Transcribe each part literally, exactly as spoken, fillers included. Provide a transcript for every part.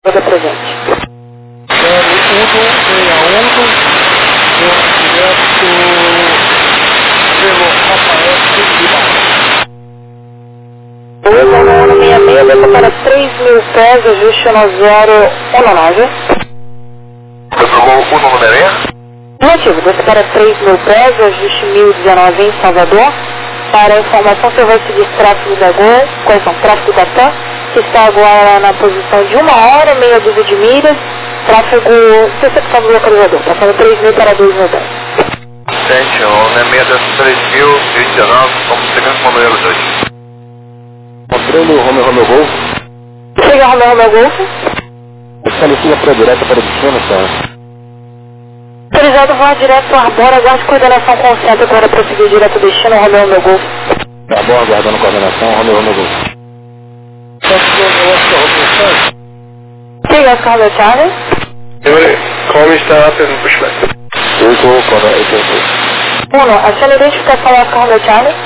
Toda presente. zero um seis um, direto pelo Rafael Lima. dois um um seis seis, desça para três mil pés, ajuste no zero um nove. Controlou o número aí? Negativo, desça para três mil pés, ajuste mil e dezenove em Salvador. Para a informação, você vai seguir tráfego da Gol, correção, tráfego da T A M, que está agora na posição de uma hora, meia dúzia de milhas, tráfego, recepção do localizador, passando três mil para dois mil pés. Gente, o Nemeia das três mil e dezenove, como segundo com o número dois. Controle Romeo Romeo Golf. Chega Romeo Romeo Golf. Estabelecida para direto para o destino, tá? Autorizado voar direto ao Arbora, aguarde coordenação com o centro para prosseguir direto ao destino, Romeo Romeo Golf. Arbora, aguardando coordenação, Romeo Romeo Golf. Chega Oscar Romeo Charlie. Call me start and pushback. Eu vou para o tempo. Uno, aciona a identificação Oscar Romeo Charlie.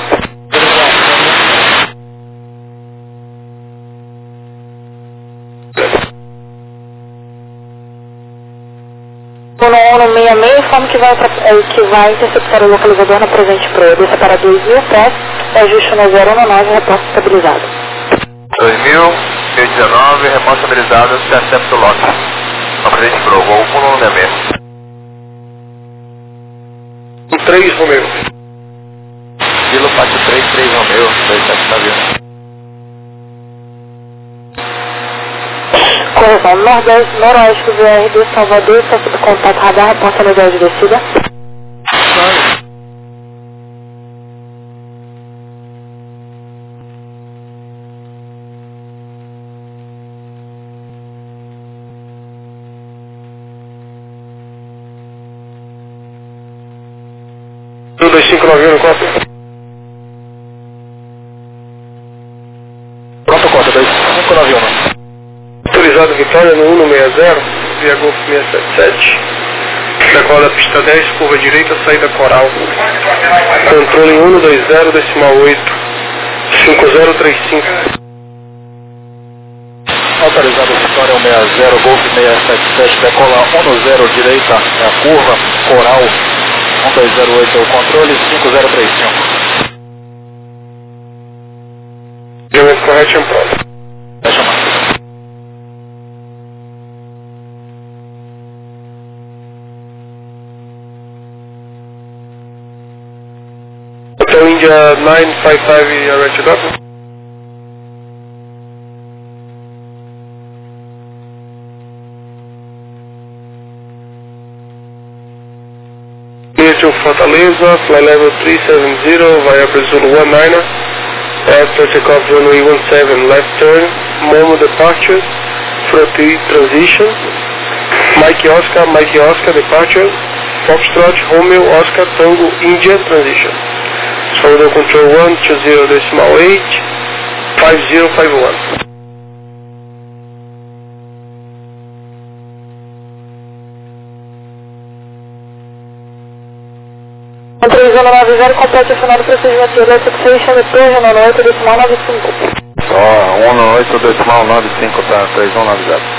Uno um seis seis, informe que vai, que vai interceptar o localizador na presente proa. Desça para dois mil pés, ajuste no zero um nove, reporte estabilizado. dois mil e dezenove, reporte estabilizado, intercepto lock. Na presente proa, voo um um seis seis. três Romeo. Kilo quatro três três Romeo, dois sete nove. Correção, Nordeste, Noroeste, V R D, Salvador, está sob contato radar, reporta legal de descida. um dois cinco nove um, cota. Pronto, cota, dois cinco nove um. Autorizado Vitória no um seis zero, via Golf seis sete sete. Decola pista dez, curva direita, saída coral. Controle um dois zero, decimal oito, cinco zero três cinco. Autorizado Vitória um seis zero, Golf seis sete sete, decola um zero direita, é a curva, coral, um dois zero oito é o controle, cinco zero três cinco. Geomento correto, é pronto. Fecha a marca. Hotel India nine five five, you are ready to dock? Clear to Fortaleza, fly level three seven zero via Brazil one niner. After takeoff runway one seven, left turn, Momo departure, Froti transition, Mike Oscar, Mike Oscar departure, Foxtrot, Romeo Oscar Tango India transition. Solder control one two zero decimal eight, five zero five one. três um nove zero, complete o final do procedimento de electrification de três um oito decimal nove cinco. Ó, um oito decimal nove cinco, tá? três um nove zero.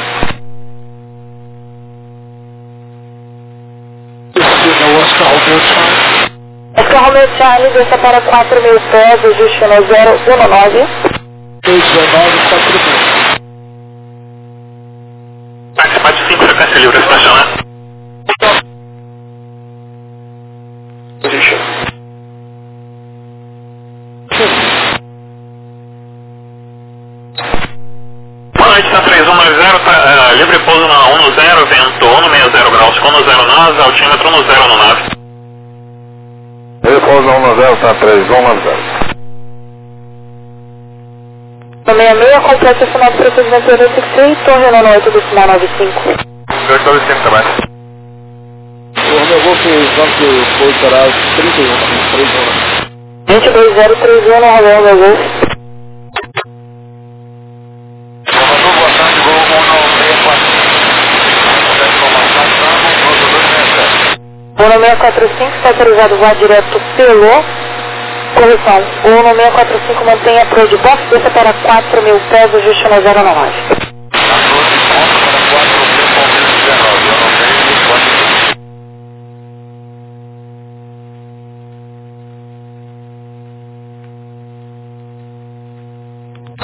Oscar Romeo Charlie. Oscar Romeo Charlie, desça para quatro mil pés, ajuste no zero um nove. dois nove quatro mil. Participante cinco, frequência livre, estacionar. Position. Boa noite, tá três um nove zero, tá, uh, livre pouso na um zero, vento um seis zero graus, com um zero nove, altímetro um zero nove. Livre pouso na um zero, tá três um nove zero. No seis seis, complete o final do procedimento de electrification, torre no oito decimal nove cinco. dois nove cinco também. O meu Golf foi operado trinta e um, três um. vinte e dois zero três um no Romeo Romeo Golf. Salvador, boa tarde, voo um nove seis quatro. Essa informação está no pouso dois seis sete. Uno seis quatro cinco, está autorizado voar direto pelo... Correção, o Uno seis quatro cinco mantém a proa de box, desça para quatro mil pés, ajuste no zero nove. A doze pontos,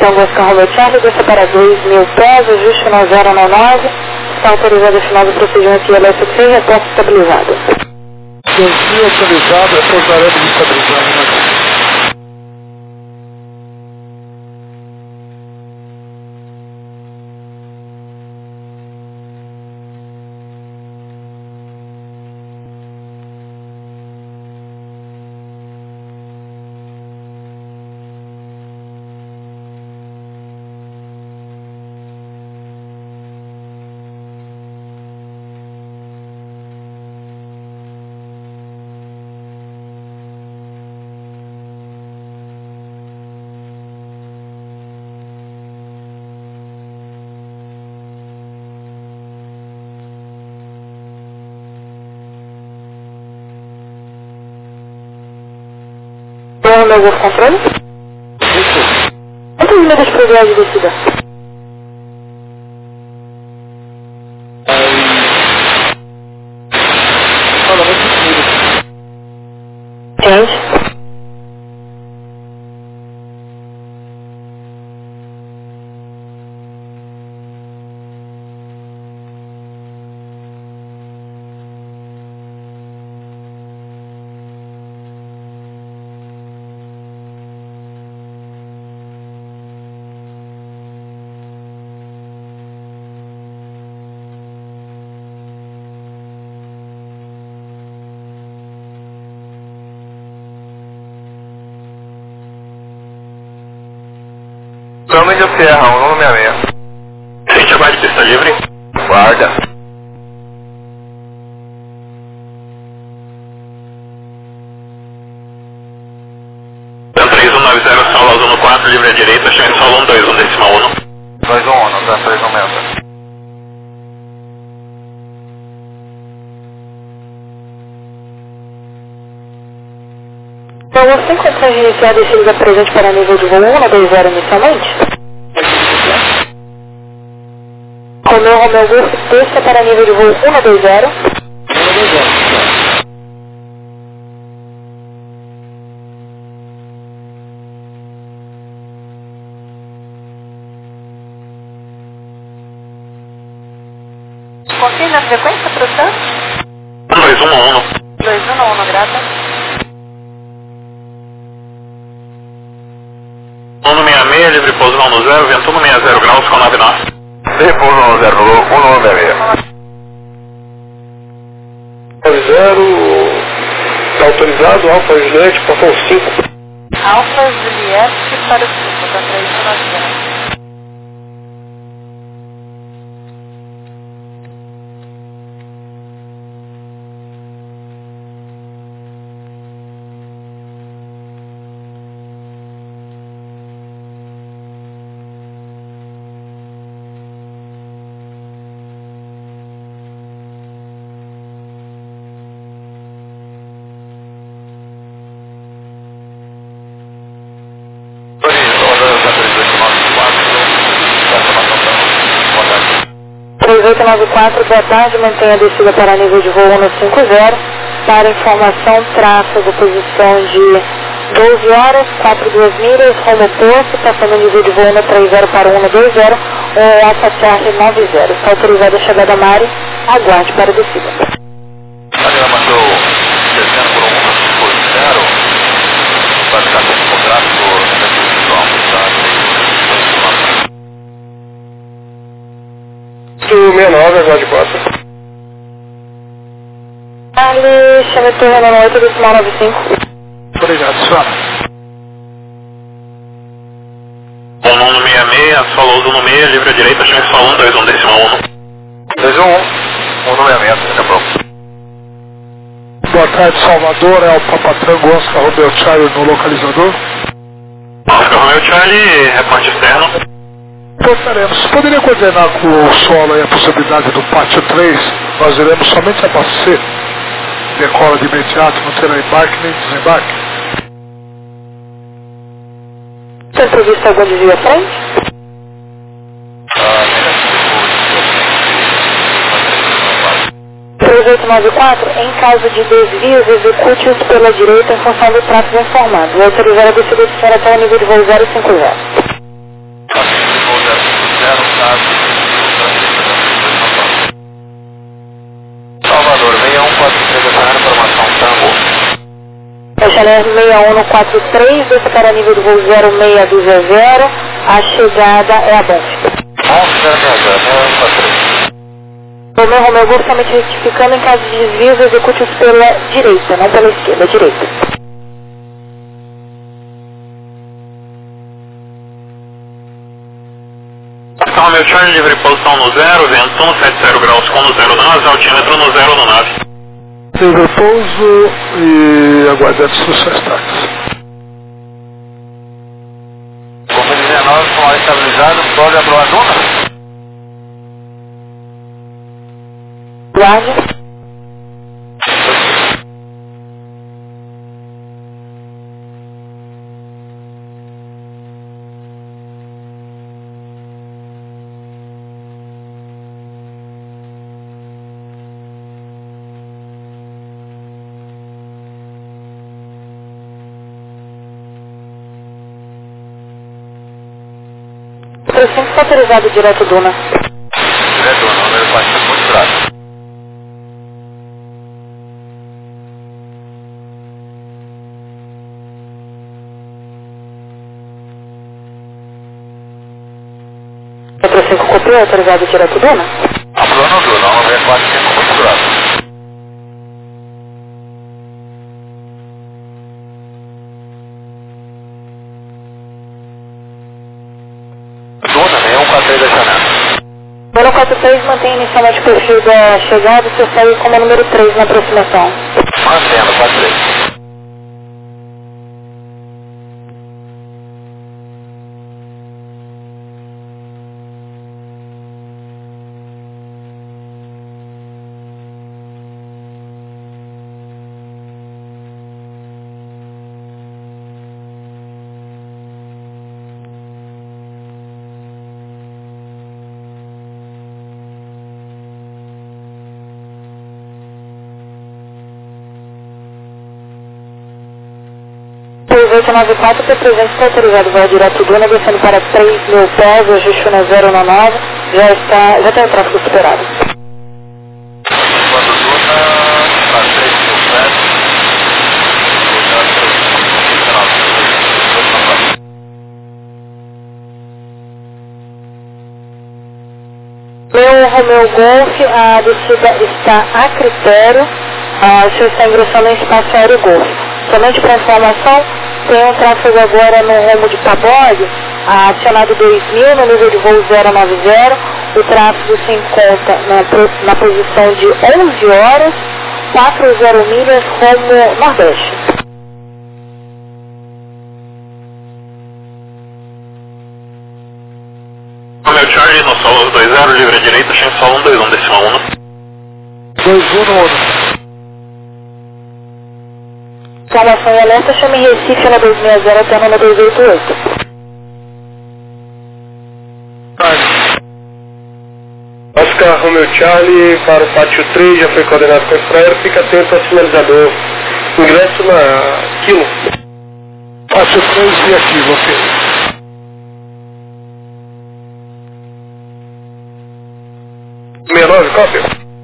Tango Oscar Romeo Charlie, desça para dois mil pés, ajuste no zero nove nove, está autorizado o final do procedimento I L S C, reporte estabilizado. dois mil autorizado, repousaremos estabilizado na Tem o meu controle? Quantos milhas para o viagem de descida? Fala, vai ter Gente. Câmbio de Sierra, um nome seis seis. Gente, aguarde pista livre. Guarda. três um nove zero, solo azul quatro, livre à direita, chame solo um dois um decimal um. dois um um, tá três um meta. Então, você consegue iniciar a descida presente para nível de voo um dois zero inicialmente? Romeu Romeu Golf, desça para nível de voo um dois zero. Confirme a frequência, produção? dois um um. dois um um, grata. um seis seis, livre pouso um zero, vento um seis zero graus com nove nove. Repouso um zero, um seis seis. nove zero, está autorizado, Alfa Juliette, portão cinco. Alfa Juliette para o cinco, tá três um nove zero. três oito nove quatro, boa tarde, mantenha a descida para nível de voo um cinco zero. Para informação, tráfego, posição de doze horas, quatro duas milhas, rumo oposto, passando o nível de voo um três zero para um dois zero, ou Alfa Charlie nove zero. Está autorizada a chegada a Mari, aguarde para a descida. Ela mandou descendo por um por zero, para ficar com o contrato sessenta e nove, aguarde quatro. Charlie, chame turno no oito decimal nove cinco. Obrigado, senhora. um um seis seis, solo um seis, livre à direita, chame só um dois um decimal um. dois um um, um seis seis, daqui a pouco. Boa tarde, Salvador, é o Papatrango Oscar Romeo Charlie no localizador. Oscar Romeo Charlie, reporte externo. Gostaríamos, poderia coordenar com o solo aí a possibilidade do pátio três? Nós iremos somente abastecer. Decola de imediato, não terá embarque nem desembarque. Tem previsto algum desvio à frente? três oito nove quatro, em caso de desvios, execute-os pela direita em função do tráfego informado. E autorizar a descida de senhora até o nível de voo zero cinco zero. Chalé seis um quatro três, desça para nível do voo zero seis dois zero, a chegada é a Bonfim. Romeu, Romeu, Golf, somente retificando, em caso de desvios, execute-os pela direita, não pela esquerda, direita. Então, Romeu Charlie, livre posição no zero, vento no sete zero graus com no zero nove, altímetro no zero no nave. Livre pouso e aguardando instruções táticas. Como dezenove, com ar estabilizado, pode abrir a duna? Guarde. três cinco está autorizado direto duna. Direto duna, número quatro muito fraco. três cinco copiou, autorizado direto duna? Aprovou no duna, número quatro muito fraco. Número quatro três mantém inicialmente o perfil da chegada e você segue como número três na aproximação. Mantendo, quatro três. três oito nove quatro, P trezentos está autorizado, vai direto duna, descendo para três mil pés, ajuste no zero no nove, já está, já tem o tráfego superado. Quando duna, para três mil pés, Meu Romeu Golf, a descida está a critério, a, o senhor está ingressando em espaço aéreo Golf. Somente para informação, tem um tráfego agora no rumo de Tabog, acionado dois mil no nível de voo zero nove zero, o tráfego se encontra na, na posição de onze horas, quatro milhas rumo nordeste. Romeu Charlie, no solo dois zero, livre direita, chega solo um dois um, decimal um. dois um no Uno. Informação em alerta, chame Recife na dois seis zero até na dois oito oito. Oscar Romeo Charlie para o pátio três, já foi coordenado com o Infraero, fica atento ao sinalizador. Ingresso na Kilo. Pátio três e aqui, ok. sessenta e nove, cópia.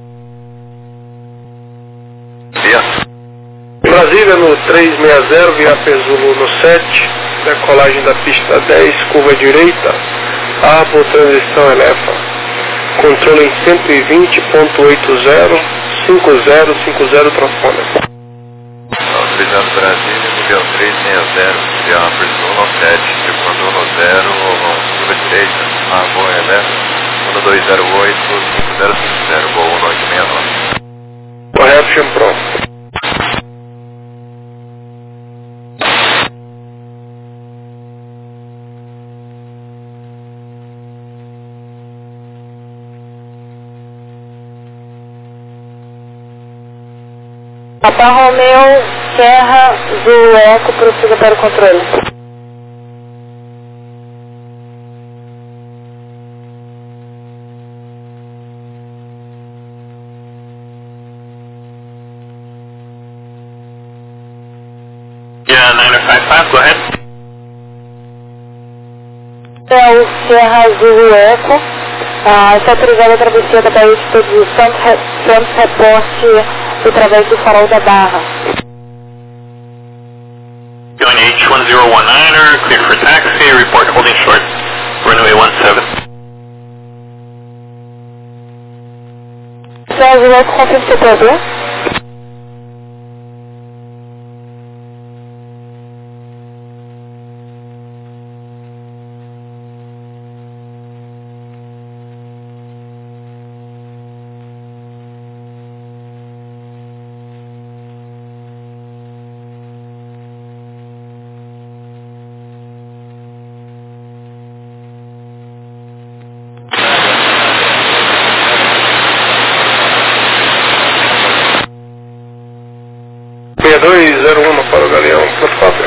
Yes. Brasília no trezentos e sessenta, via Pesulo no sete, decolagem da pista dez, curva direita, Arbo, transição Elefa, controle em cento e vinte ponto oitenta, cinco zero cinco zero, transponder. Autorizado Brasília, nível trezentos e sessenta, via Pesulo no sete, circulando no zero, curva direita, Arbo, Elefa, um dois zero oito, cinco zero cinco zero, voo um oito seis nove. Correto, chama pronto. Papa Romeu, Serra, Zulu Eco, prossiga para o controle. Yeah, nine five five, go ahead. É o Serra Zulu Eco, ah, está autorizada a travessia da Baía de Todos os Santos, Santos reporte através do farol da Barra. H one zero one niner, cleared for taxi, report holding short, runway one seven. So, we will confirm the problem. seis dois zero um para o Galeão, por favor.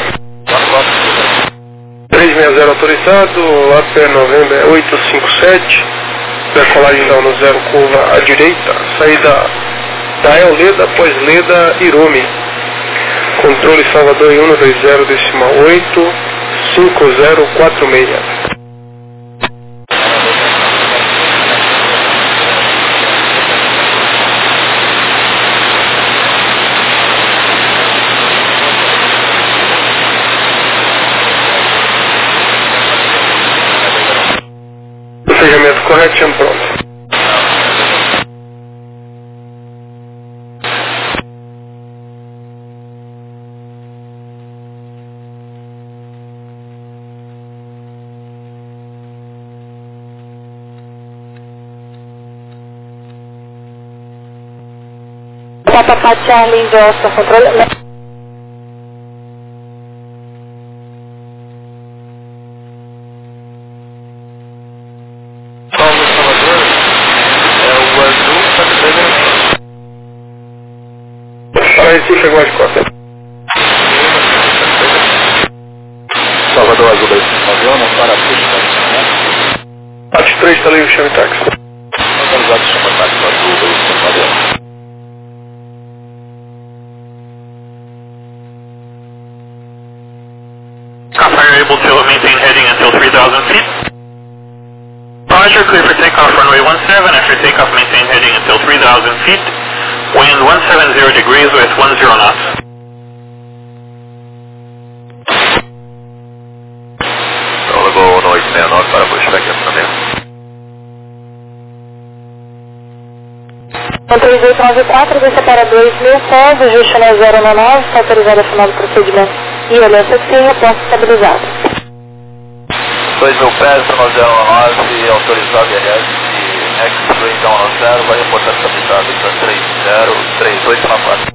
três seis zero autorizado, A P November oito cinco sete, decolagem da um zero curva à direita, saída da El Leda após Leda Irome. Controle Salvador em um dois zero decimal oito cinco zero quatro seis. Procedimento corretinho pronto. Papa Charlie India Oscar controle. Recife, Águas Costas. Salvador Azul dois avião, para a pista. Parte três, está livre, chame táxi. Autorizado, chama táxi Azul dois avião. Are able to maintain heading until three thousand feet. Roger, clear for takeoff runway one seven. After takeoff, maintain heading until three thousand feet. Wind one seven zero degrees with one zero knots. Então levou no oito seis nove para pushback também. três oito nove quatro, desça para dois mil pós, ajuste na zero nove, está autorizado a final do procedimento I L S C, reporte estabilizado. dois mil pés, zero nove, autorizado I L S, X-Ray down zero, vai reportar estabilizado para três zero três oito na quatro.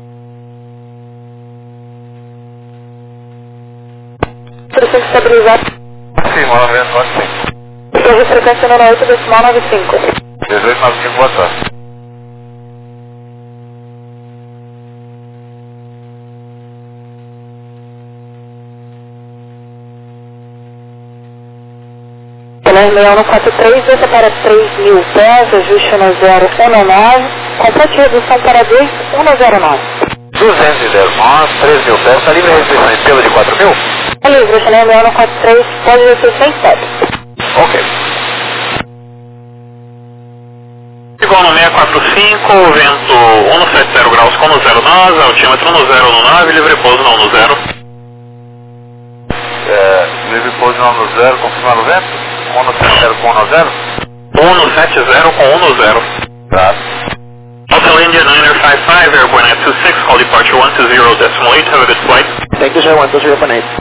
Frequência estabilizada. Sim, nove nove cinco. Estou frequência número oito, decimal nove cinco. dezoito nove cinco, boa tarde. seis um quatro três, desça para três mil pés, ajuste no zero um nove, complete redução para dois um zero nove. duzentos e nove, três mil pés, está livre a restrição em pelo de quatro mil? É livre, seis um quatro três, pode descer sem step. Ok. Igual no seis quatro cinco, vento um sete zero graus com no zero nove, altímetro no zero nove, livre pouso no zero. É, livre pouso no zero, confirmar o vento? um sete zero com um zero? um sete zero com um zero. Tá. Hotel India niner five five, airborne at two six, call departure one two zero decimal eight, have a good flight. Thank you sir, one two zero point eight.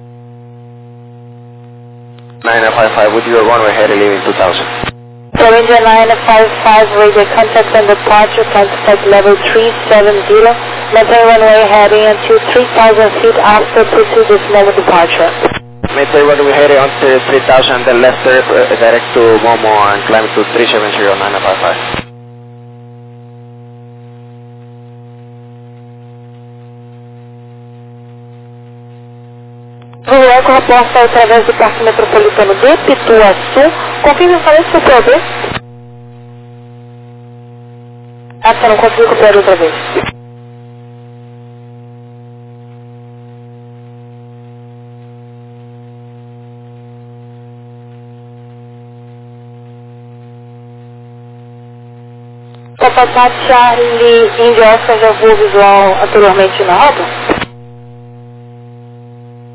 niner five five, with your runway heading leaving two thousand. So India niner five five, radio contact and departure, plan to take level three seven zero, maintain runway heading until three thousand feet after pursue this moment departure. Maintain runway heading until three thousand, then left turn uh, direct to Momo and climb to three seven zero nine five five. O eco reporta através do Parque Metropolitano de Pituaçu. Confirme só esse P B. Ah, você não conseguiu copiar outra vez. Papa Charlie India Oscar já voou visual anteriormente na rota?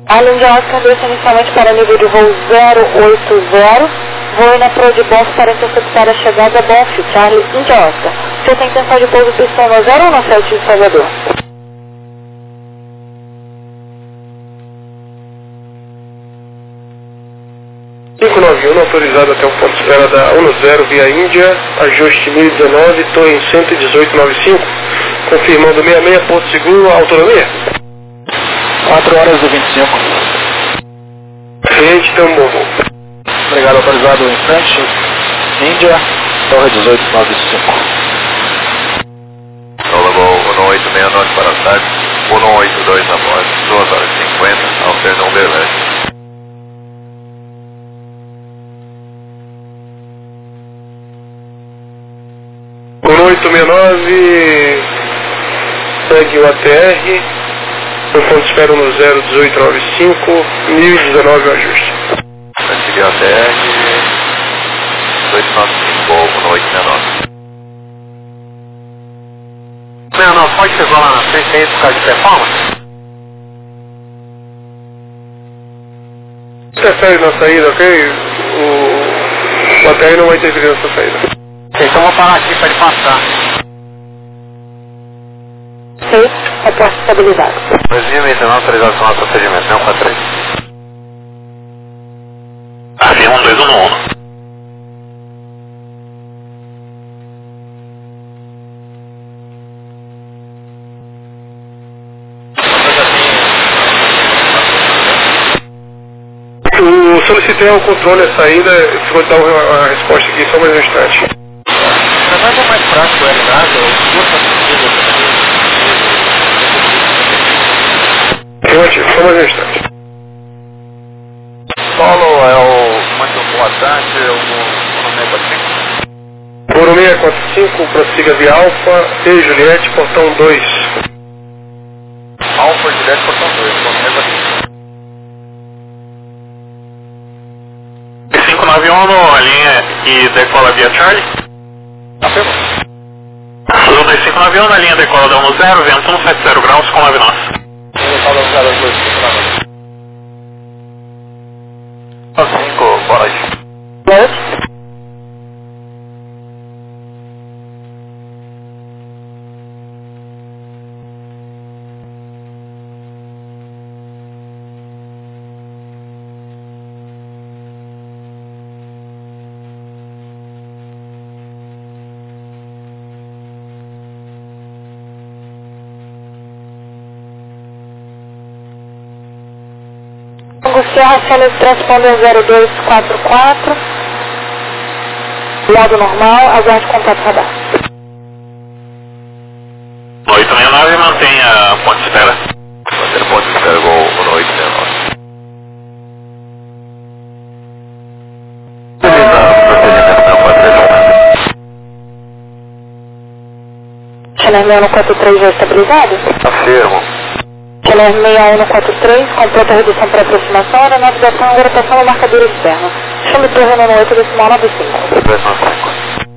Além de Oscar, desce inicialmente para nível de voo zero oito zero, voe na proa de Bonf para interceptar a chegada Bonf, Charlie India Oscar. Você tem intenção de pouso pistão no zero ou no sete de Salvador? cinco nove um, autorizado até o ponto de espera da um zero via Índia, ajuste mil e dezenove, estou em cento e dezoito vírgula noventa e cinco, confirmando sessenta e seis, ponto seguro, autonomia. quatro horas e vinte e cinco. Cliente, então, bom voo. Obrigado, autorizado em frente. Índia, torre dezoito noventa e cinco. Solo Gol um oito seis nove para a tarde, um oito dois na borda, duas horas e cinquenta, alterno Uberlândia. um oito seis nove, segue o A T R, no ponto de espera no zero dezoito noventa e cinco, mil e dezenove o ajuste. Vai seguir o A T R, dezoito noventa e cinco, um oito seis nove. Não, não, pode chegar lá na frente aí por causa de performance? Interfere na saída, ok? O, o A T R não vai interferir nessa saída. Então vou parar aqui para ele passar. seis, reporte estabilizado. dois mil e dezenove, autorização ao procedimento, não quatro três. Avião um dois um um. O solicitei ao controle a saída, vou dar uma, a resposta aqui só mais um instante. Mas vai ser mais prático, é verdade? Relativo, só mais um instante. Solo é o muito boa tarde, o nome quatro cinco. Por seis quatro cinco, prossiga via Alfa, E Juliette, portão dois. Alfa Juliette, portão dois, nome quatro cinco. cinco nove um, a linha e decola via Charlie. Afirma. Azul dois cinco nove um, na linha decola da um zero, vento um sete zero graus com nove nós. Decola um zero dois cinco, boa noite. Boa noite. Serra, Fênix transponder zero dois quatro quatro, lado normal, aguarde contato radar. oito seis nove, mantenha ponto de espera. Manter ponto de espera, gol no oito seis nove. Channel seis um quatro três já estabilizado? Afirmo. Channel seis um quatro três, completa a redução para aproximação, aeronave da ação, orientação na marcadura externa. Chame torre no oito decimal nove cinco. dois nove cinco.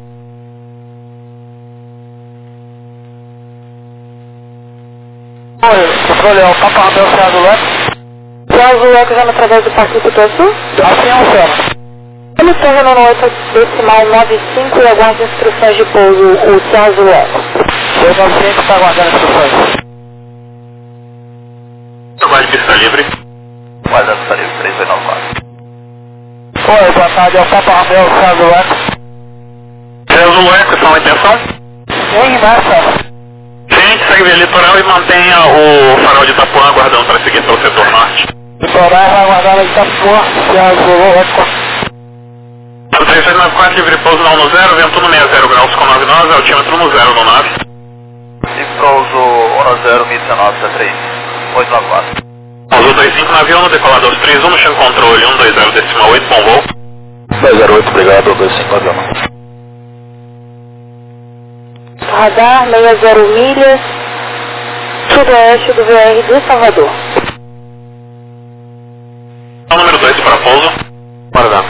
Oi, controle, é o Papa Rafael Céu Leco. Céu Leco já no através do Parque Ituaçu? Assim é o céu. Chame torre no oito decimal nove cinco e aguarde instruções de pouso, o Céu Leco. dois nove cinco está aguardando instruções. Trabalho de pista livre. Guarda pista livre, três dois nove quatro. Oi, boa tarde, é o Papa Rafael Céu Leco. César Leco, são a intenção? Sim, nessa. Gente, segue via litoral e mantenha o farol de Itapuã aguardando para seguir pelo setor norte. Litoral vai aguardar a Itapuã, Céu Leco. três dois nove quatro, livre pouso na um zero, vento no sessenta graus com nove nós, altímetro no zero no nove. Livre pouso um zero, mil e dezenove, C três, oito nove quatro. Azul dois cinco nove um, decolador três um, no chão controle um dois zero decimal oito, bom voo. dois zero oito, obrigado, dois cinco nove um. Radar sessenta milhas, sudoeste do V R de Salvador. Número dois para pouso. Guardar.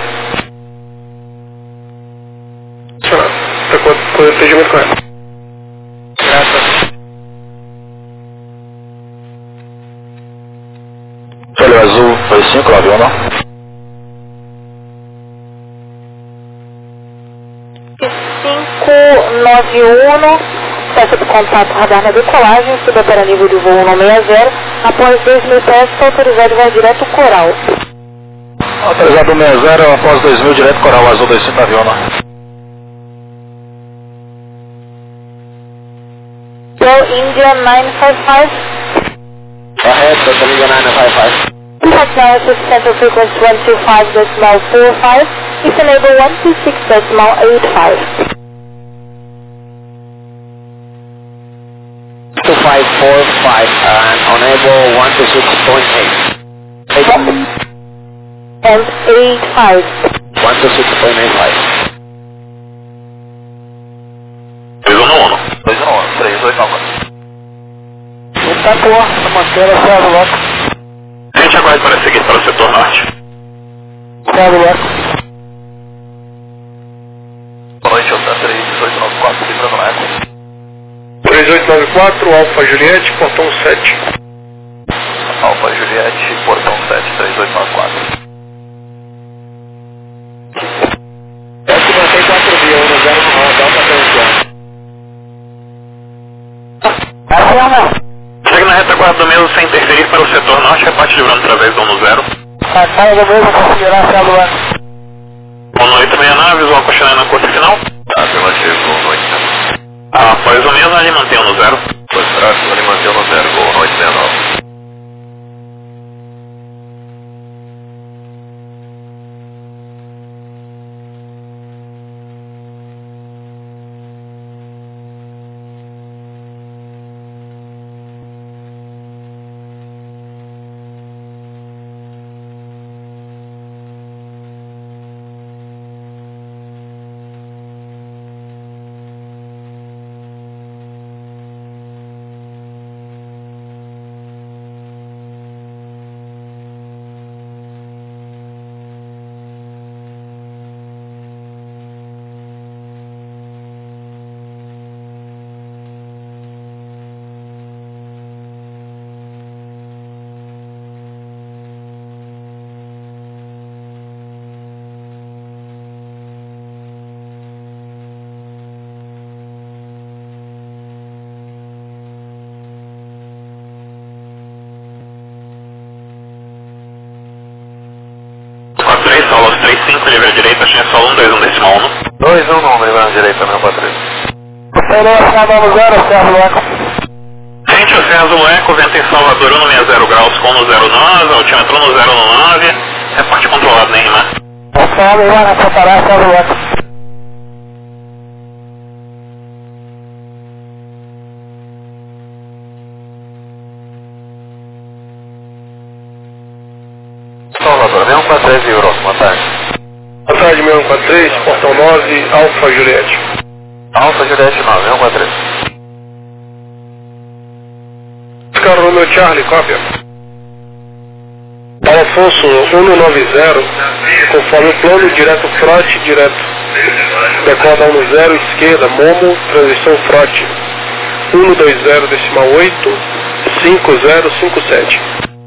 Está com o atendimento correto. Olha, Azul Cláudio, não? cinco nove um, peça de contato radar na decolagem, subopera nível de voo cento e sessenta, após dois mil pés, está autorizado vai direto Coral. Autorizado cento e sessenta, após dois mil, direto Coral, Azul dois cinco avião, não? Del India nine five five. Go ahead, Delta India nine five five. Contact now at center frequency one two five point four five. If enable one two six point eight five. two five four five and enable one two six point eight. And eight five. one two six point eight five. dois um um. dois um um, três oito nove. Tá boa, tá mantendo a chave logo. A gente aguarda para seguir para o setor norte. Chave logo. Boa noite, Alta três oito nove quatro, livrando na água. três oito nove quatro, Alfa Juliette, portão sete. Alfa Juliette, portão sete, três oito nove quatro. S cinquenta e quatro via um zero no Delta três. Segue na retaguarda do mesmo sem interferir para o setor norte, reparte livrando através do um zero. A cara do mesmo considerar a chave logo. um oito seis nove, visual questionário na curta final. Afirmativo, um oito. Após o mesmo, ele mantém o no zero. Pois tráfego, ele mantém no zero, gol um oito seis nove. Solos três cinco, livre à direita, chance solo um dois um decimal um. dois um um, livrando direita, meu quatro. Operou a chave no zero, chave logo. Gente, o César Lueco, vento em Salvador um sessenta graus com no zero nove, altímetro no zero nove, reporte controlado, nem rimar. A chave vai preparar a chave logo. Salvador, um quatro três euros, boa tarde. Boa tarde, meu um quatro três, portão nove, Alfa Juliette. Alfa Juliette nove, um quatro três. Oscar Romeo Charlie, cópia. Paulo Afonso, um nove zero, conforme o plano, direto frote, direto. Decoda um zero, esquerda, Momo, transição frote. um dois zero, decimal oito, cinco zero cinco sete.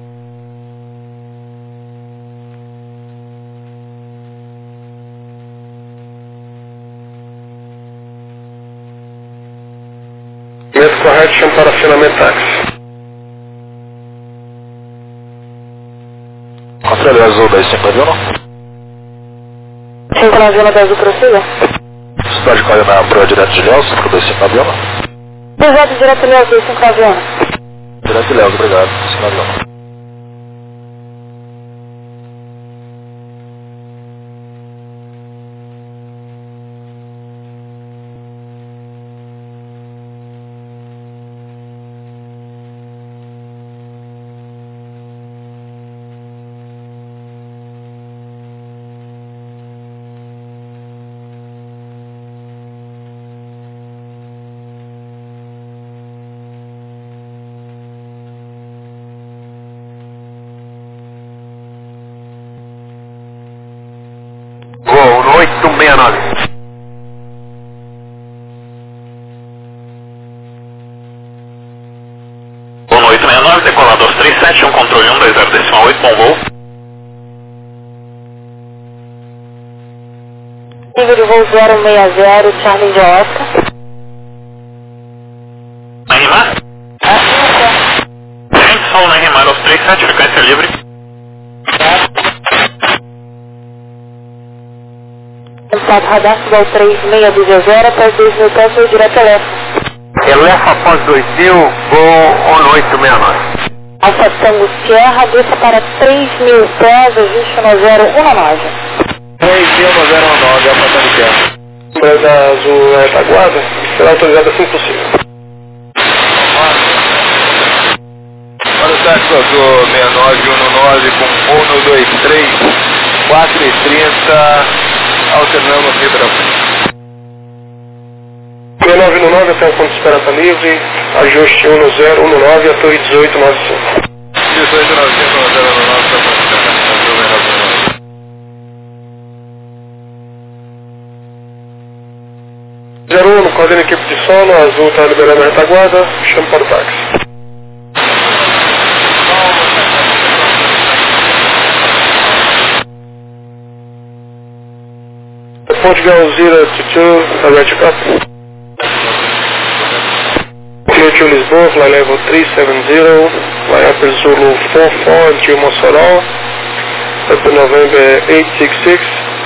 Medo correto, chama para acionamento táxi. Controle azul dois cinco avião, não? cinco nove um da Azul prossiga. Cidade coordenada para direto de Léus, para dois cinco avião, não? Desado direto Léo dois cinco nove um. Direto de Léus, obrigado. cinco avião, não? oito seis nove. um oito seis nove, decolador três sete, um controle um dois zero decimal oito, bom voo. nível de voo zero seis zero, Charlie de Oscar. Na Rimar? Gente, solo na Rimar, aos três sete, frequência livre. Contato radar, Sudal três seis dois zero, após dois mil pés, foi direto Elefa. Elefa após dois mil, voo um oito seis nove. Alfa Tango Sierra, desça para três mil pés, ajuste no zero um nove. três mil no zero um nove, Alfa Tango Sierra. Empresa Azul Retaguarda, será autorizada assim que possível. Para o táxi Azul seis nove um nove com um dois três, quatro e trinta, alternando aqui para frente. seis nove um nove, até o ponto de espera está livre, ajuste um zero um nove, a torre dezoito noventa e cinco. dezoito noventa e cinco, zero nove, está funcionando. zero um, coordena a equipe de solo, Azul está liberando a retaguarda, chame para o táxi. Portugal zero two two, alert up. Clear to Lisboa, fly level three seven zero, fly Upper Zulu four four until Mossoró, Upper November eight six six.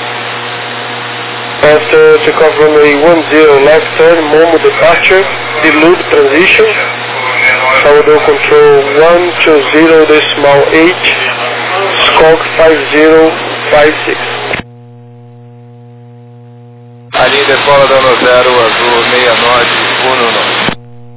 After takeoff runway one zero left turn, Momo departure, delude transition, Salvador control one two zero decimal eight, Skulk five zero five six. A linha de escola dando zero, Azul seis nove um nove.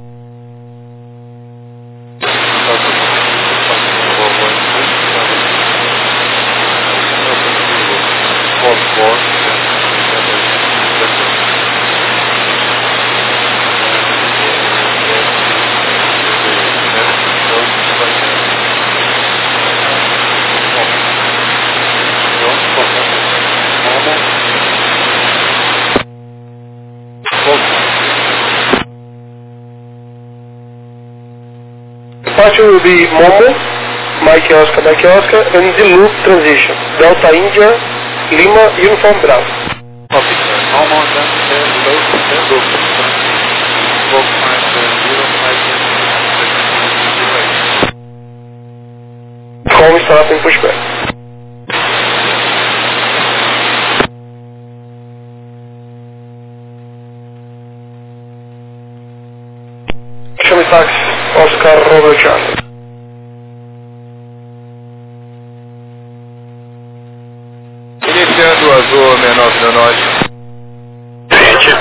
Departure will be Momo, Mike Oscar, Mike Oscar, and the loop transition. Delta India, Lima, Uniform Bravo. Copy. Momo, then loop, then loop. Smoke five zero five. Call me start and pushback. Show me taxi, Oscar Robert Charlie. Iniciando o Azul seis nove um nove. Gente.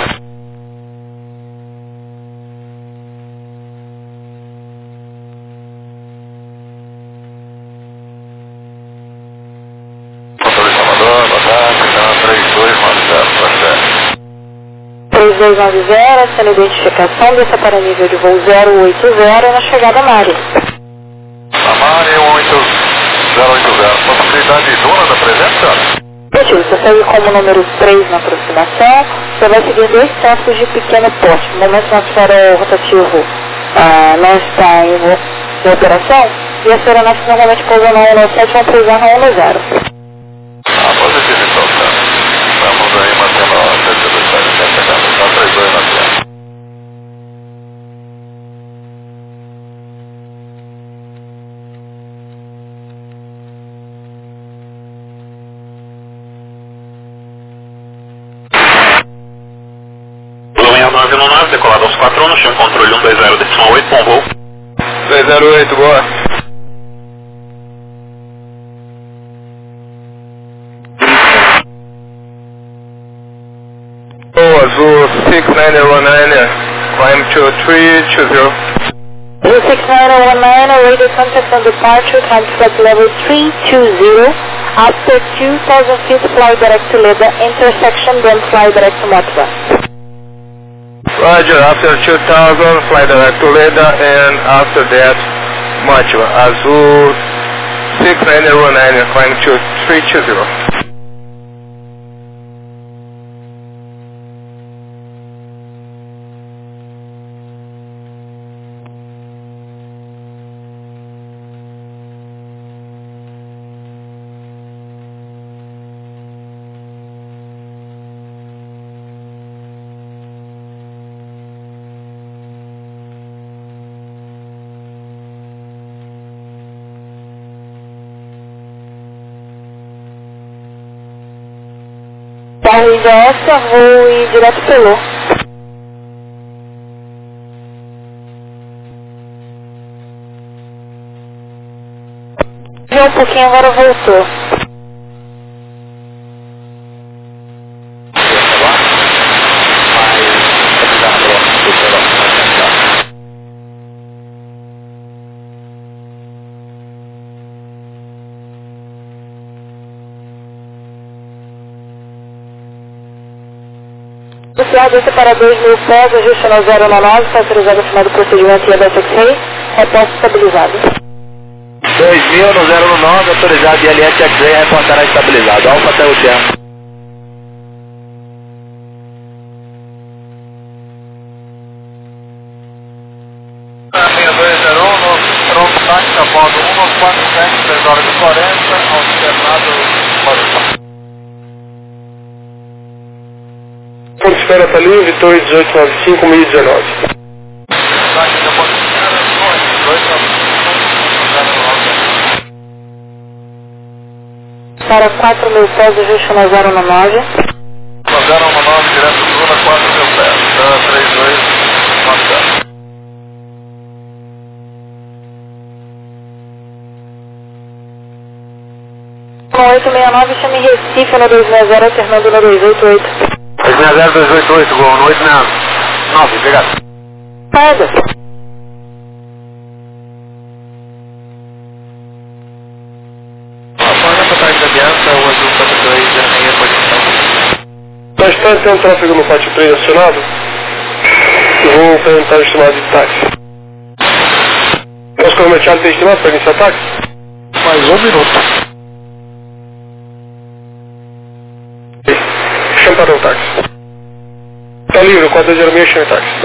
Motor Salvador, boa tarde, então três dois nove zero, processo. três dois nove zero, sendo identificação, desça para nível de voo zero oito zero na chegada Mari. Amari um oito zero oito zero, possibilidade de dona da presença? Positivo, você segue como número três na aproximação, você vai seguir dois tráficos de pequeno porte. No momento nosso farol rotativo ah, não está em, em operação, e as aeronaves normalmente pousam na um sete vão pousar na um zero. Ah, positivo então, tá. Vamos aí mantendo a certeza de chegada, então três dois nove zero. seis nove um nove, decolado aos quatro um, chama controle um dois zero decimal oito, bom voo. dois zero oito, boa. Oh, Azul six nine one nine, climb to three two zero. Blue six nine zero one nine, radio contact on departure, time flight level three two zero, after two thousand feet fly direct to Leda, intersection, then fly direct to Motiva. Roger, after two thousand, fly direct to Leda, and after that, Motiva. Azul six nine zero nine, climb to three two zero. Barro I D S, vou ir direto pelo. Um pouquinho, agora voltou. Oficial desce para dois mil pés, ajuste no zero nove, está autorizado o final do procedimento e a B S X-Ray, reposto estabilizado. dois mil no zero nove, autorizado I L S X-Ray, reportará estabilizado. Alfa até o tempo. seis dois zero um, no pronto táxi, a bordo um quatro sete, três horas e quarenta, alternado para Ponto de espera está livre, Torre dezoito noventa e cinco, mil e dezenove. táxi da ponte de espera, dezoito noventa e cinco. Para quatro mil pés, ajuste no zero nove. zero nove, direto do Lula, quatro mil pés, três dois nove zero. oito seis nove, chame Recife no dois seis zero, alternando no dois oito oito. dois seis zero, dois oito oito, Gol, no oito seis nove, obrigado. Nada. Apoio para taxa de aliança, o azul quatro dois, meia posição. Na instante tem um tráfego no pátio três acionado. Vou perguntar o estimado de táxi. Oscar Romeo Charlie tem estimado para iniciar táxi? Mais um minuto. Chama para o táxi. Está livre, o quatro zero seis, chama o táxi.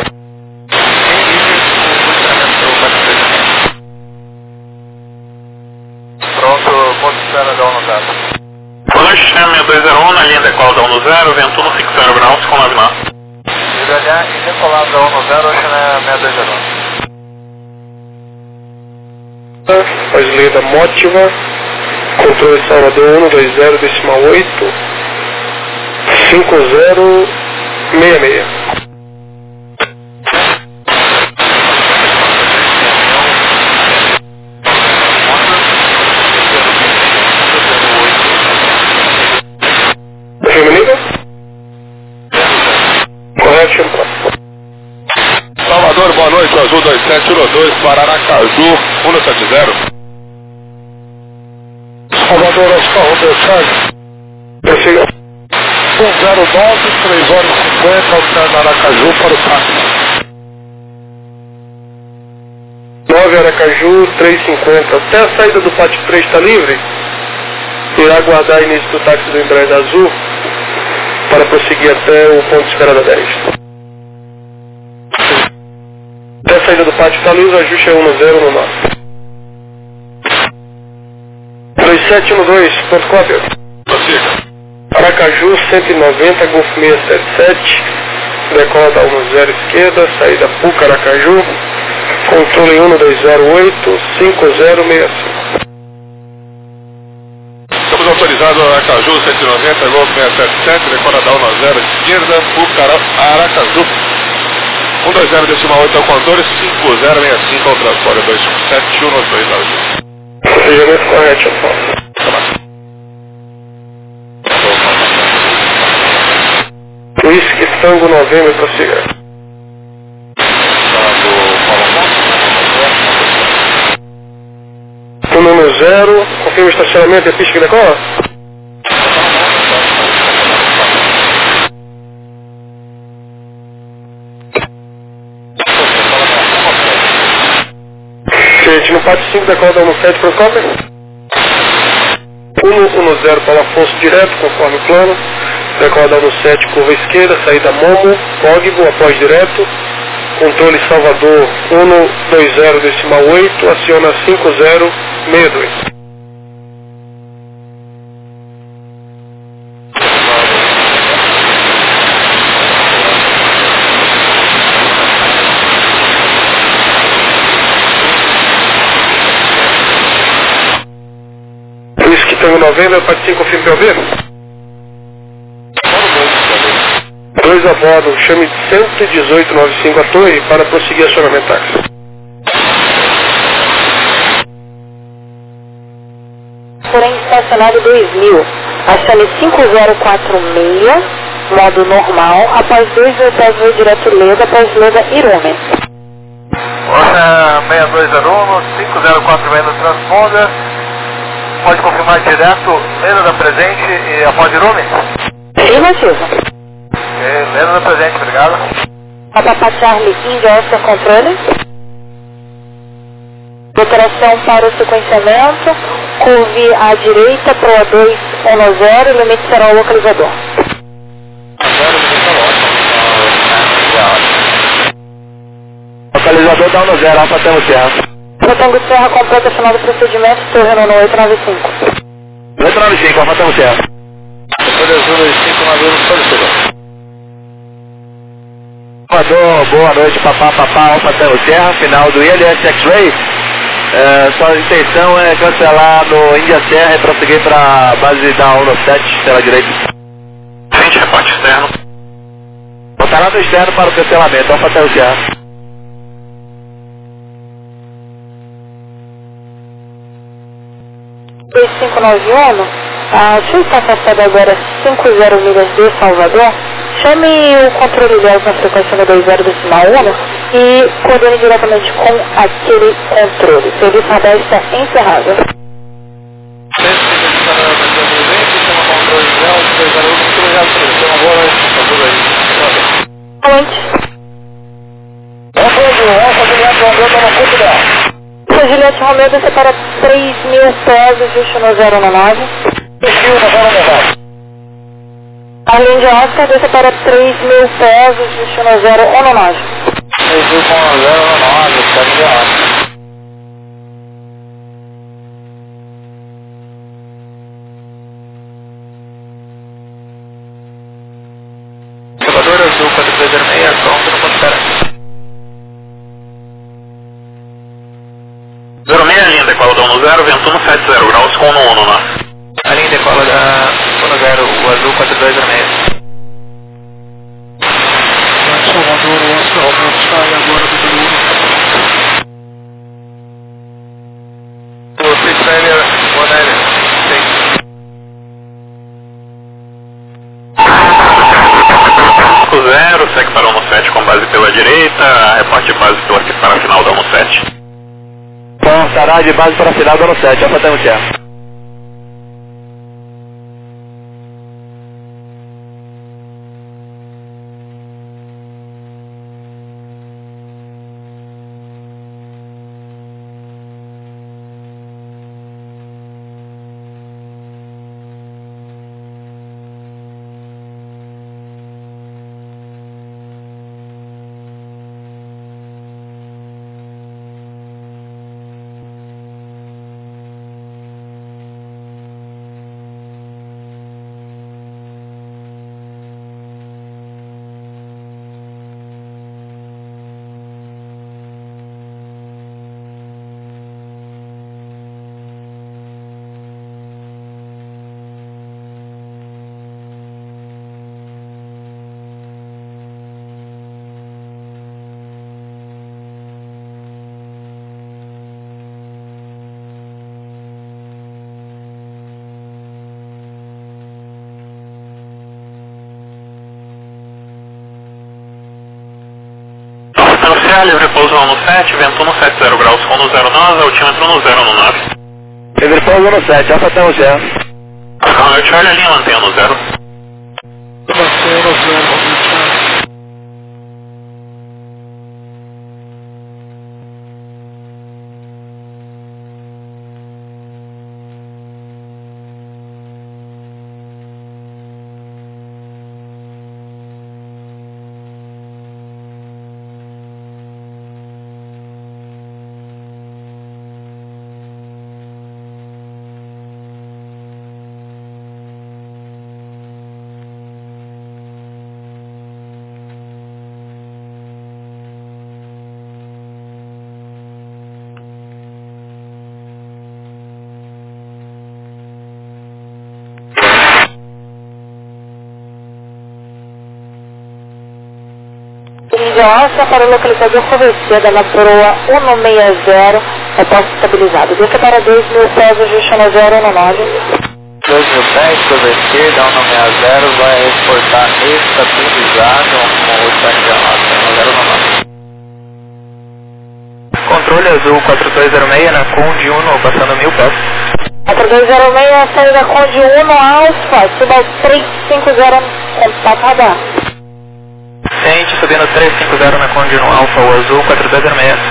Pronto, ponto de espera da um zero. Boa noite, chame dois zero um, na linha decola da um zero, vento um cinco zero graus, com nove nove. I D H e decolado da um zero, chame seis dois zero um. Faz lei da Mótiva. Controle Salvador um dois zero, decimal oito, cinco zero seis seis. Feminino? Correto, chama para. Salvador, boa noite, Azul dois sete um dois, para Aracaju, um sete zero. Salvador, Oscar Romeo Charlie. Prossiga. um zero nove, três horas e cinquenta, alterna Aracaju para o táxi. nove Aracaju, três e cinquenta. Até a saída do pátio três está livre. Irá aguardar o início do táxi do Embraer da Azul para prosseguir até o ponto de espera da dez. Até a saída do pátio está livre, o ajuste é um zero no nove. dois sete um dois, ponto cópia. Prossiga. Aracaju, cento e noventa, Golf seis sete sete, decola da um zero esquerda, saída Puca, Aracaju, controle um dois zero oito, cinco zero seis cinco. Estamos autorizados Aracaju, cento e noventa, Golf seis sete sete, decola da um zero esquerda, Puca, Aracaju. um dois zero decimal oito ao controle, cinco zero seis cinco ao transporte, dois sete um dois nove. Procedimento correto, Afonso. Whisky Tango Novembro, prossiga. O número zero, confirma o estacionamento e a pista que decola? Gente, no pátio cinco decola da um sete, por cópia? um zero para o Afonso direto, conforme o plano. Decola da um sete, curva esquerda, saída Momo, Código, após direto. Controle Salvador um dois zero decimal oito, aciona cinco zero seis dois. Por isso que tem o novembro, pode ser confirme para ver? a bordo, chame cento e dezoito noventa e cinco a torre para prosseguir acionamento táxi. Porém, estacionado dois mil, acione cinco zero quatro seis, modo normal, após dois mil pés voo direto Leda, após Leda Irume. Rocha seis dois zero um, cinco zero quatro seis no transponder, pode confirmar direto Leda da presente e após Irume? Afirmativo. Ok, Leda da presente, obrigado. Papa Charlie, India Oscar Controle. Declaração para o sequenciamento, curve à direita, proa dois um zero, limite será o localizador. Localizador da um zero, Alfa Tango Serra. Tango Serra completa final do procedimento, torre no oito nove cinco. oito nove cinco, Alfa Tango Serra. Salvador, boa noite, papá, papá, Alfa Tango Serra, final do I L S X-Ray. É, sua intenção é cancelar no Índia Serra e prosseguir para a base da um sete pela direita. Frente, reporte externo. Voltará no externo para o cancelamento, Alfa Tango Serra. dois cinco nove um, a sua está afastada agora cinco zero milhas de Salvador. Chame o controle Delta na frequência no dois zero decimal um e coordene diretamente com aquele controle. O serviço radar está encerrado. Antes. Juliette Romeu desce para três mil pés, ajuste no zero nove. Arlindo de Oscar desce para três mil pés, ajuste no zero nove. Ajuste no zero nove, Arlindo de Oscar. Salvador Azul quatro três zero seis, pronto, não pode esperar. zero seis, linha decola da um zero, vento um sete zero graus com um no né? A linha decola da um zero, o azul quatro dois zero seis. Salvador, o Oscar Romeu sai agora do Beluro. O Free Failure, one cinco zero, segue para um sete com base pela direita, reporte de base pela, para a final da um sete. Portará de base para a final da um sete, Alfa Tango Serra. Livre pouso no sete, vento no sete zero graus com no zero nove, altímetro no zero nove. Livre pouso no sete, Alfa Tango Serra. Então, eu te olho a linha, mantenha no zero. Mantenha no zero, Romeu. Índia Oscar para o localizador Converseda na proa cento e sessenta, reposto estabilizado. Desça para dois mil pés, ajuste no zero um nove. dois mil pés, Converseda, cento e sessenta, vai reportar estabilizado com o Índia Oscar no zero um nove. Controle azul quatro dois zero seis na Conde Uno, passando mil pés. quatro dois zero seis, saída Conde Uno Alfa, suba ao três cinco zero, contato radar. Sente, subindo três cinco zero na Conde Uno Alfa, o azul quatro dois zero seis.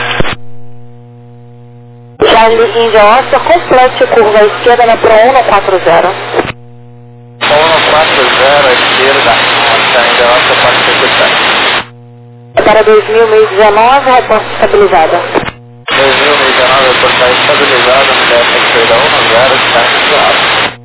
Charlie Índia Oscar, complete curva à esquerda na Pro cento e quarenta. cento e quarenta, esquerda, Índia Oscar quatro cinco sete. Para dois mil e dezenove, reposta estabilizada. dois mil e dezenove, reposta estabilizada, no D F X da um zero, está iniciado.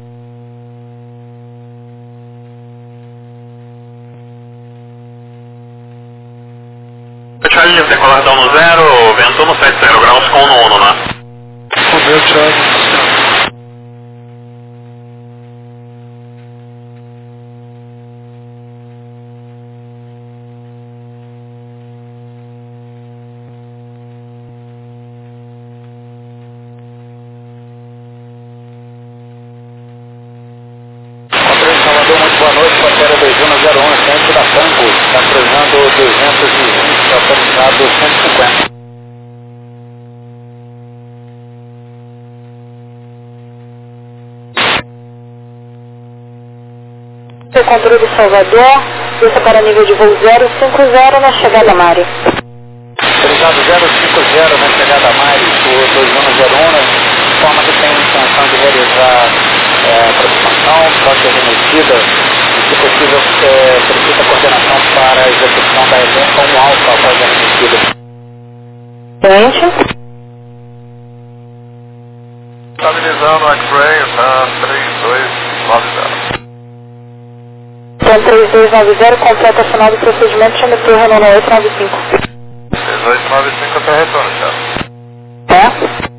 Charlie livre, decolar da um zero, vento no setenta graus com no um, né? Fudeu, Charlie. Boa noite, Pantera dois um zero um, centro da Tango, está cruzando duzentos e vinte, autorizado cento e cinquenta. O controle de Salvador, desça para nível de voo zero cinco zero na chegada Mari. Autorizado zero cinco zero na chegada Mari, o dois um zero um, né? Informa que tem intenção de realizar é, aproximação, pode ser remetida, e se possível é, solicita coordenação para a execução da evento com um alfa após a remetida. Frente. Estabilizando o X-Ray, tá três dois nove zero. Então três dois nove zero, completa final do procedimento, chama Torre Renault oito nove cinco. três oito nove cinco até retorno, certo? É?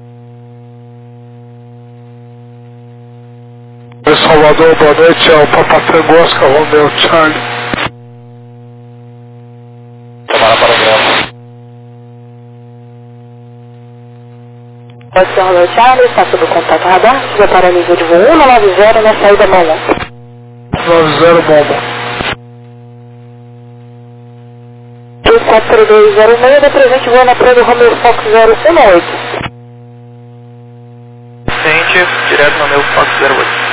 Salvador, boa noite, é o Papa Tango Oscar Romeo Charlie. Tomara para o grau. Oscar Romeo Charlie, está sob o contato radar, suba para nível de voo cento e noventa na saída Momo. nove zero Momo. quatro dois zero seis, da presente voo na praia do Romeo Fox zero um oito. Sente, direto no meu Fox zero oito.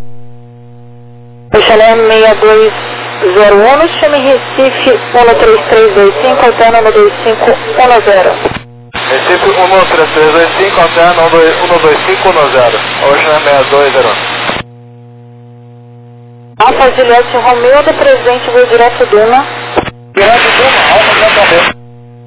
O Chalé seis dois zero um, chame Recife um três três dois cinco, alterna no dois cinco um zero. Recife um três três dois cinco, alterna um dois cinco um zero. Hoje é seis dois zero um. Alfa Juliette Romeo, da presente voo direto Duna. Direto Duna, Alfa Juliette Romeo.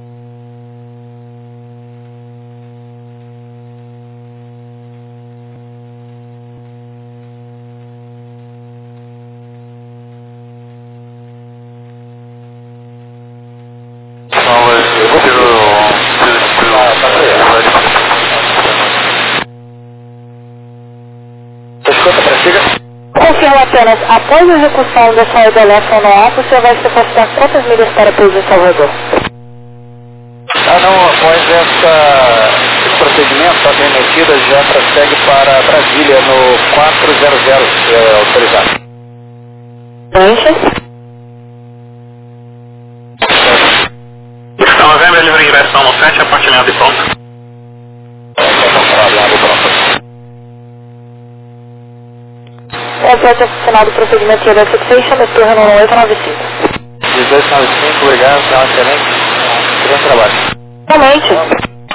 Confirma apenas, após a execução da saída elétrica no ar, você vai se afastar quantas milhas para pouso em Salvador? Ah não, após essa, esse procedimento, a remetida já prossegue para Brasília no quatro zero zero, é, autorizado. Frente. Então, novembro, livre ingressão no sete, apartamento de pronto. Complete final do procedimento de identification, da Torre Renault oito nove cinco. dezoito nove cinco, obrigado, tá excelente. Grande trabalho. Realmente.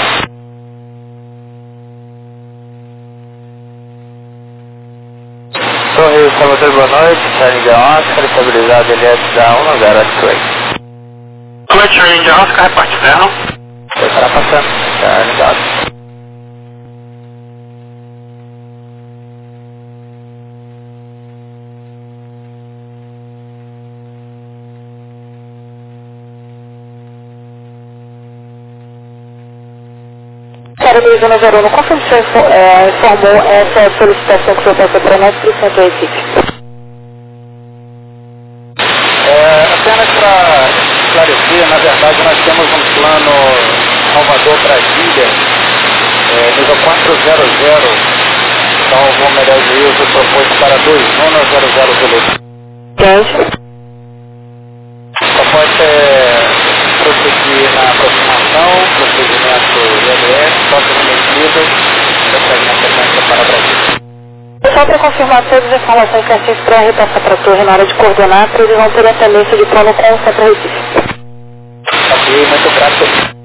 Torre Salvador, boa noite, Charlie Índia Oscar, estabilizado L S da um zero, X-Ray. Boa noite, Charlie Índia Oscar, reparte externo. Você estará passando, tá ligado. Luiz Ana Verona, qual foi o senhor é, informou essa solicitação que o senhor passou para nós para o centro Recife? É, apenas para esclarecer, verdade nós temos um plano Salvador-Brasília, é, nível quatrocentos. Então o voo melhor de uso proposto para dois um zero zero Zulu. Só pode é, prosseguir na aproximação, procedimento I L S, toque de medida, segue na sequência para Brasília. Só para confirmar todas as informações certinhas para repassar para a torre na hora de coordenar, para eles vão ter a tendência de plano com o Centro Recife. Ok, muito grato.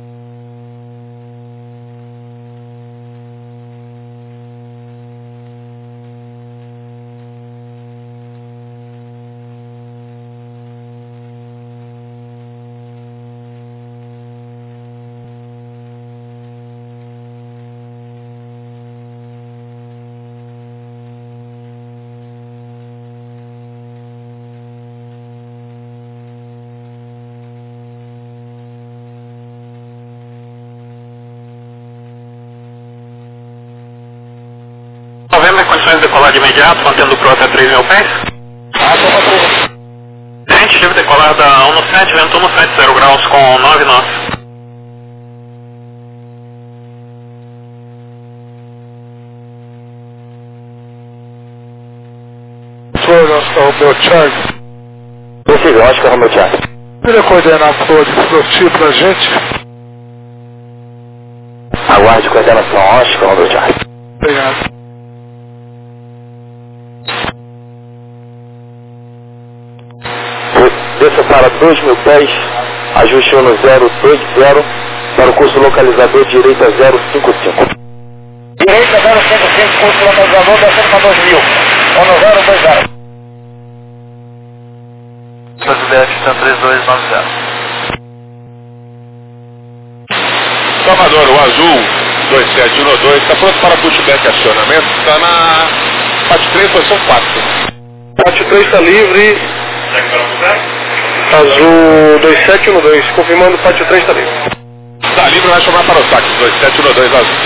Novembro, condições de decolar de imediato, mantendo o Pro até três mil pés. Ah, toma tudo. Gente, livre decolar da um no sete, vento um no sete, zero graus com nove nós. Flor, Oscar Romeo Charlie. Possível, Oscar Romeo Charlie. Primeira coordenar a Flor de Floti pra gente. Aguarde coordenação, Oscar Romeo Charlie. Obrigado. Desça para dois mil pés, ajuste um zero dois zero, para o curso localizador direita zero cinco cinco. Direita zero cinco cinco, curso localizador descendo para dois mil, um zero dois zero. Juliette está três dois nove zero. Salvador, o azul dois sete um dois, está pronto para pushback e acionamento, está na parte três, posição quatro. Parte três está livre. Azul dois sete um dois, confirmando parte três está livre. Está livre, vai chamar para o saque, dois sete um dois azul.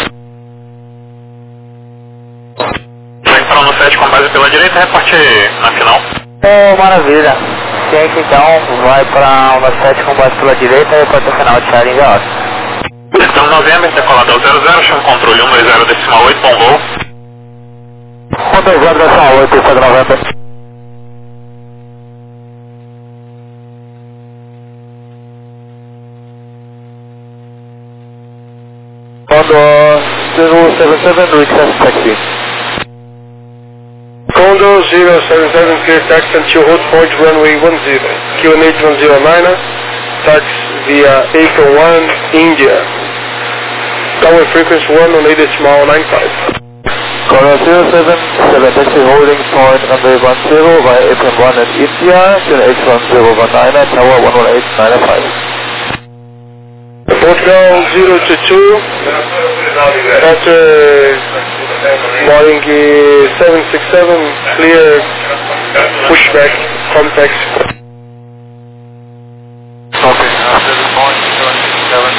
Segue para o no sete com base pela direita, reparte na final. Oh, maravilha. Ciente então, vai para o no sete com base pela direita e reparte a final de Charlie da hora. Então, novembro, decolado ao zero zero, chama controle um dois zero decimal oito, bom voo. um dois zero decimal oito, está de novembro. Condor zero seven seven, request taxi. Condor zero seven seven, clear taxi until hold point runway one zero. Q N H one zero niner, tax via Acre one, India. Tower frequency one on eight decimal nine five. Condor zero seven seven, taxi holding point runway one zero via Acre one and India, Q N H one zero one niner, tower one one eight nine five. Portugal zero two two, at uh, Boeing seven six seven, clear pushback, contact. Okay, after the point seven six seven,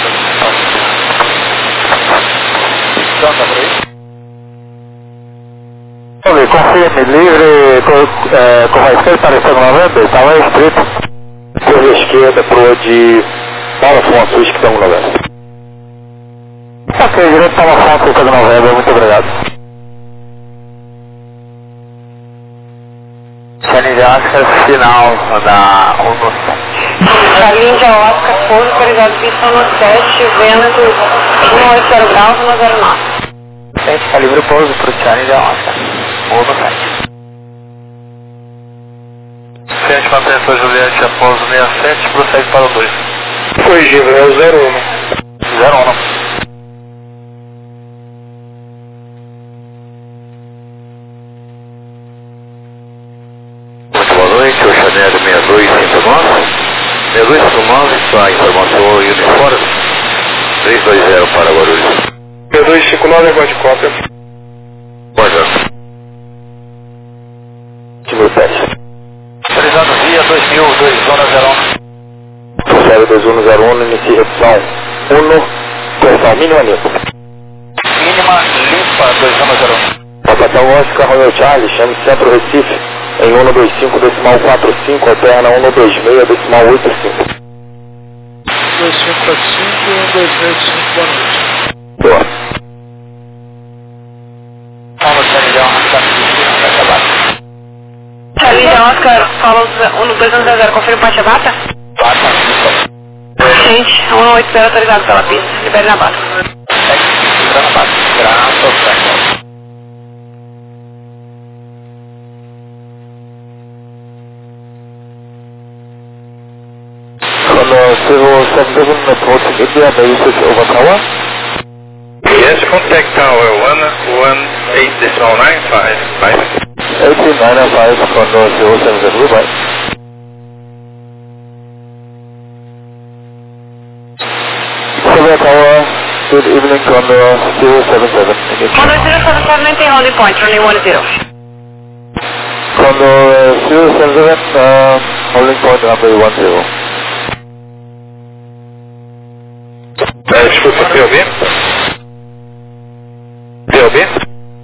contact. Confirme, livre, com, é, com a esquerda para estar novembro, estava escrito. Curva esquerda pro de Paulo Afonso, esquerda um novembro. Ok, direito Paulo Afonso, esquerda novembro, muito obrigado. Charlie Oscar, final da um no sete. Charlie Oscar, pouso, autorizado pista no sete, vento um oito zero graus, um zero nove. Sente, calibre o pouso para o Charlie Oscar, um no sete. Sente, manutenção Juliette, após o sessenta e sete, prossegue para o dois. Corrigido, é o zero um. zero um. Muito boa noite, o Chanel seis dois cinco nove. seis dois cinco nove, sua informação uniforme. três dois zero para Guarulhos. seis dois cinco nove, aguarde cópia. Guarda. Time teste. Autorizado via dois mil, dois zero zero um. zero dois um zero um, inicia repetição um, correção mínima limpa. Mínima limpa dois um zero um. Papatel Oscar Romeo Charlie, chame Centro Recife, em um dois cinco decimal quatro cinco, alterna um dois seis decimal oito cinco. dois cinco quatro cinco e um dois seis cinco, boa noite. Boa. Charlie Oscar, fala um no dois um zero zero, confere o Pátio Bata? Gente, um um oito zero autorizado pela pista, libere na base. zero seven seven approaching India, may you switch over tower? Yes, contact tower one one eight decimal nine five. Bye. eighteen nine five, Condor zero seven seven, bye. Silver Tower, good evening, Condor zero seven seven. Condor zero seven seven, maintain holding point, running one zero. Condor uh, zero seven seven, uh, holding point number one zero. É, desculpa, P O B? P O B?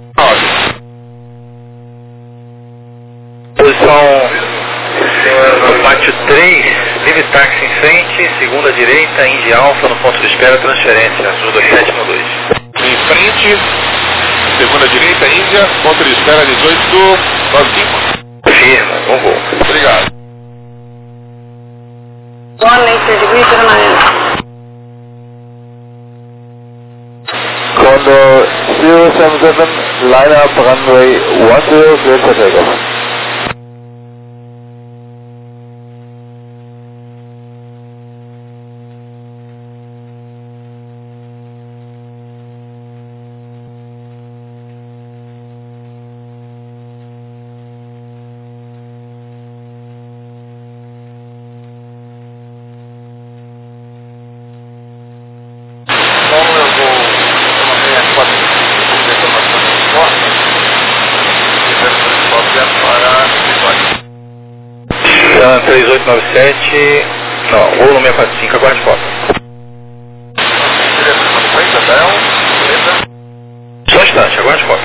Posição no pátio três, livre táxi em frente, segunda direita, Indy Alfa no ponto de espera, transferência, azul dois sete um dois. Em frente, segunda direita, Índia, ponto de espera dezoito nove cinco. Firma, bom voo. Obrigado. one eight degree, zero nine. Condor zero seven seven, line up runway one zero, clear for takeoff. três oito nove sete, não, voo no seis quatro cinco, aguarde foto. Só um instante, aguarde foto.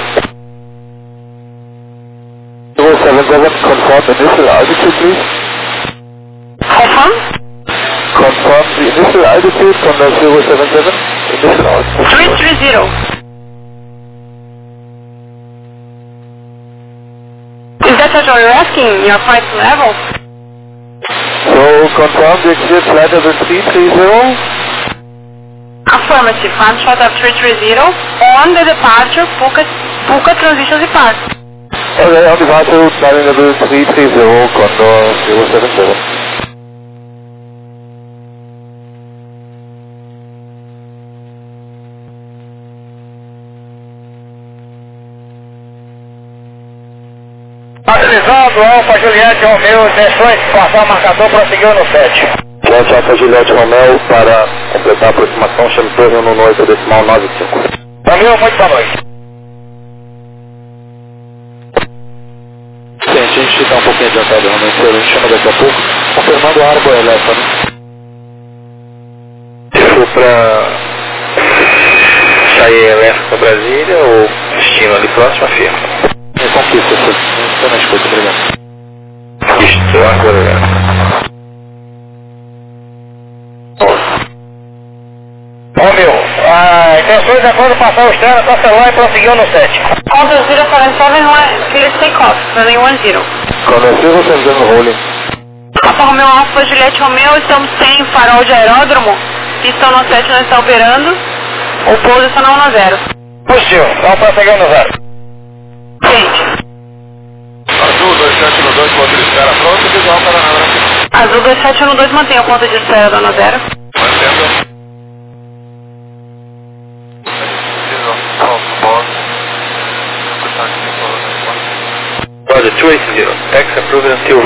zero seven seven, confirm initial altitude, please. Confirm? Confirm the initial altitude, Condor zero seven seven, initial altitude. three three zero. Is that what you're asking, your flight level? So, confirm the exit flight level three three zero. Affirmative, front shot of three three zero on the departure, Puka, Puka Transition Depart. Okay, on departure, flight level three three zero, Condor zero seven seven. Utilizando Alfa Juliette Romeo, intenções de passar o marcador, prosseguiu no sete. Lete Alfa Juliette Romeo para completar a aproximação, chame torno no oito decimal nove cinco. Romeo, muito boa noite. Sim, a gente está um pouquinho adiantado realmente, a gente chama daqui a pouco, confirmando a Arbor Elephant. Se for para sair elétrico para Brasília ou destino ali próximo, afirma. É conquista, estou na escuta, obrigado. Isto, agora. Romeo, a intenções é quando passar o externo, cancelou e prosseguiu no sete. Condor zero seven seven, clear takeoff, running one zero. Condor zero seven seven rolling. Alfa Romeo, Alfa Juliette Romeo, estamos sem farol de aeródromo, pista no sete não está operando, o pouso está na um zero. Positivo, vamos prosseguir no zero. Gente, Azul dois sete um dois, ponto de espera pronto, visual para a hora. Azul dois sete um dois mantém o ponto de espera da um zero. Mantendo. Roger, two eight zero. Tax approved until